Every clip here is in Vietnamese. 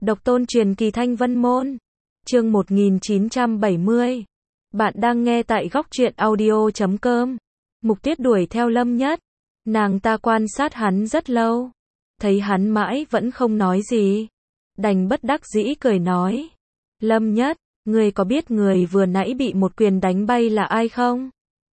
Độc tôn truyền kỳ Thanh Vân Môn. Chương 1970. Bạn đang nghe tại góc truyện audio.com. Mục Tuyết đuổi theo Lâm Nhất. Nàng ta quan sát hắn rất lâu. Thấy hắn mãi vẫn không nói gì. Đành bất đắc dĩ cười nói. Lâm Nhất, ngươi có biết người vừa nãy bị một quyền đánh bay là ai không?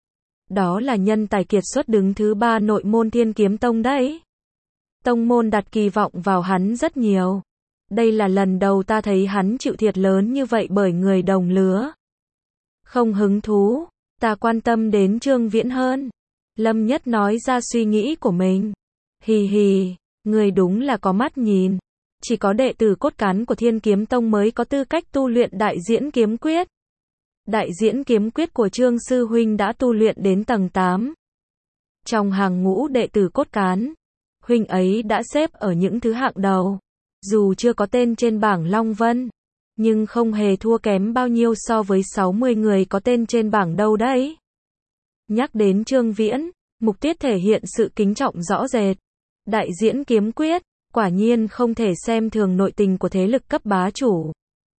Đó là nhân tài kiệt xuất đứng thứ 3 nội môn Thiên Kiếm Tông đấy. Tông môn đặt kỳ vọng vào hắn rất nhiều. Đây là lần đầu ta thấy hắn chịu thiệt lớn như vậy bởi người đồng lứa. Không hứng thú, ta quan tâm đến Trương Viễn hơn. Lâm Nhất nói ra suy nghĩ của mình. Hì hì, người đúng là có mắt nhìn. Chỉ có đệ tử cốt cán của Thiên Kiếm Tông mới có tư cách tu luyện Đại Diễn Kiếm Quyết. Đại Diễn Kiếm Quyết của Trương Sư Huynh đã tu luyện đến tầng 8. Trong hàng ngũ đệ tử cốt cán, Huynh ấy đã xếp ở những thứ hạng đầu. Dù chưa có tên trên bảng Long Vân, nhưng không hề thua kém bao nhiêu so với 60 người có tên trên bảng đâu đấy. Nhắc đến Trương Viễn, Mục Tuyết thể hiện sự kính trọng rõ rệt. Đại Diễn Kiếm Quyết, quả nhiên không thể xem thường nội tình của thế lực cấp bá chủ.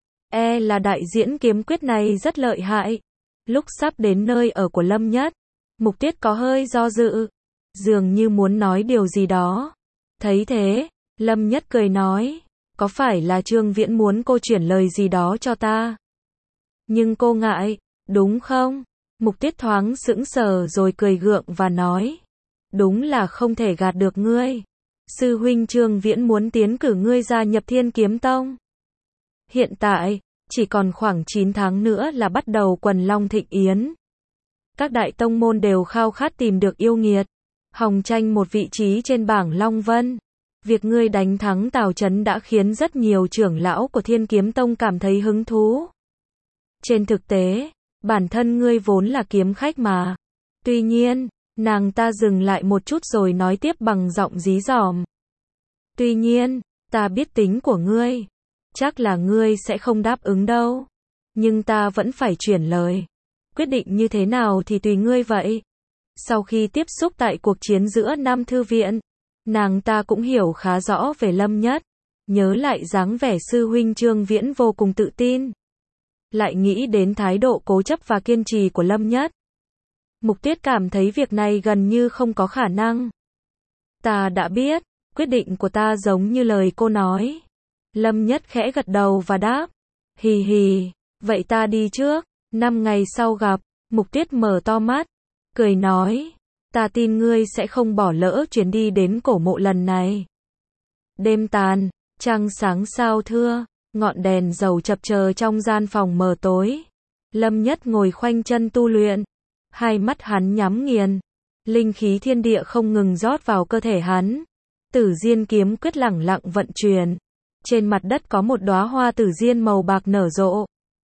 Là Đại Diễn Kiếm Quyết này rất lợi hại. Lúc sắp đến nơi ở của Lâm Nhất, Mục Tuyết có hơi do dự, dường như muốn nói điều gì đó. Thấy thế, Lâm Nhất cười nói, có phải là Trương Viễn muốn cô chuyển lời gì đó cho ta? Nhưng cô ngại, đúng không? Mục Tuyết thoáng sững sờ rồi cười gượng và nói, đúng là không thể gạt được ngươi. Sư huynh Trương Viễn muốn tiến cử ngươi gia nhập Thiên Kiếm Tông. Hiện tại, chỉ còn khoảng 9 tháng nữa là bắt đầu Quần Long Thịnh Yến. Các đại tông môn đều khao khát tìm được yêu nghiệt, hòng tranh một vị trí trên bảng Long Vân. Việc ngươi đánh thắng Tào Chấn đã khiến rất nhiều trưởng lão của Thiên Kiếm Tông cảm thấy hứng thú. Trên thực tế, bản thân ngươi vốn là kiếm khách mà. Tuy nhiên, nàng ta dừng lại một chút rồi nói tiếp bằng giọng dí dỏm. Tuy nhiên, ta biết tính của ngươi. Chắc là ngươi sẽ không đáp ứng đâu. Nhưng ta vẫn phải chuyển lời. Quyết định như thế nào thì tùy ngươi vậy. Sau khi tiếp xúc tại cuộc chiến giữa Nam Thư Viện, nàng ta cũng hiểu khá rõ về Lâm Nhất. Nhớ lại dáng vẻ sư huynh Trương Viễn vô cùng tự tin. Lại nghĩ đến thái độ cố chấp và kiên trì của Lâm Nhất. Mục Tuyết cảm thấy việc này gần như không có khả năng. Ta đã biết, quyết định của ta giống như lời cô nói. Lâm Nhất khẽ gật đầu và đáp. Hì hì, vậy ta đi trước. 5 ngày sau gặp, Mục Tuyết mở to mắt, cười nói. Ta tin ngươi sẽ không bỏ lỡ chuyến đi đến cổ mộ lần này. Đêm tàn, trăng sáng sao thưa, ngọn đèn dầu chập chờn trong gian phòng mờ tối. Lâm Nhất ngồi khoanh chân tu luyện. Hai mắt hắn nhắm nghiền. Linh khí thiên địa không ngừng rót vào cơ thể hắn. Tử Diên Kiếm Quyết lẳng lặng vận chuyển. Trên mặt đất có một đóa hoa tử diên màu bạc nở rộ.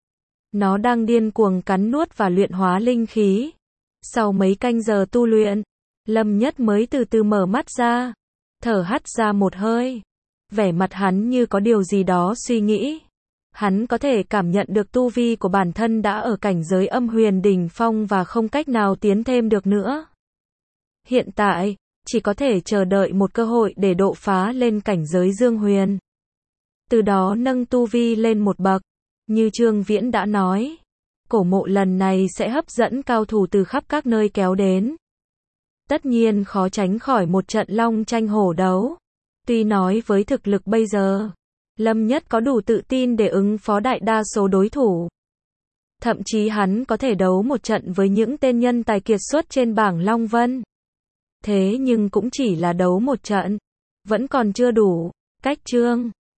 Nó đang điên cuồng cắn nuốt và luyện hóa linh khí. Sau mấy canh giờ tu luyện, Lâm Nhất mới từ từ mở mắt ra. Thở hắt ra một hơi. Vẻ mặt hắn như có điều gì đó suy nghĩ. Hắn có thể cảm nhận được tu vi của bản thân đã ở cảnh giới âm huyền đỉnh phong và không cách nào tiến thêm được nữa. Hiện tại, chỉ có thể chờ đợi một cơ hội để đột phá lên cảnh giới dương huyền. Từ đó nâng tu vi lên một bậc. Như Trương Viễn đã nói, cổ mộ lần này sẽ hấp dẫn cao thủ từ khắp các nơi kéo đến. Tất nhiên khó tránh khỏi một trận long tranh hổ đấu. Tuy nói với thực lực bây giờ, Lâm Nhất có đủ tự tin để ứng phó đại đa số đối thủ. Thậm chí hắn có thể đấu một trận với những tên nhân tài kiệt xuất trên bảng Long Vân. Thế nhưng cũng chỉ là đấu một trận, vẫn còn chưa đủ. Cách Trương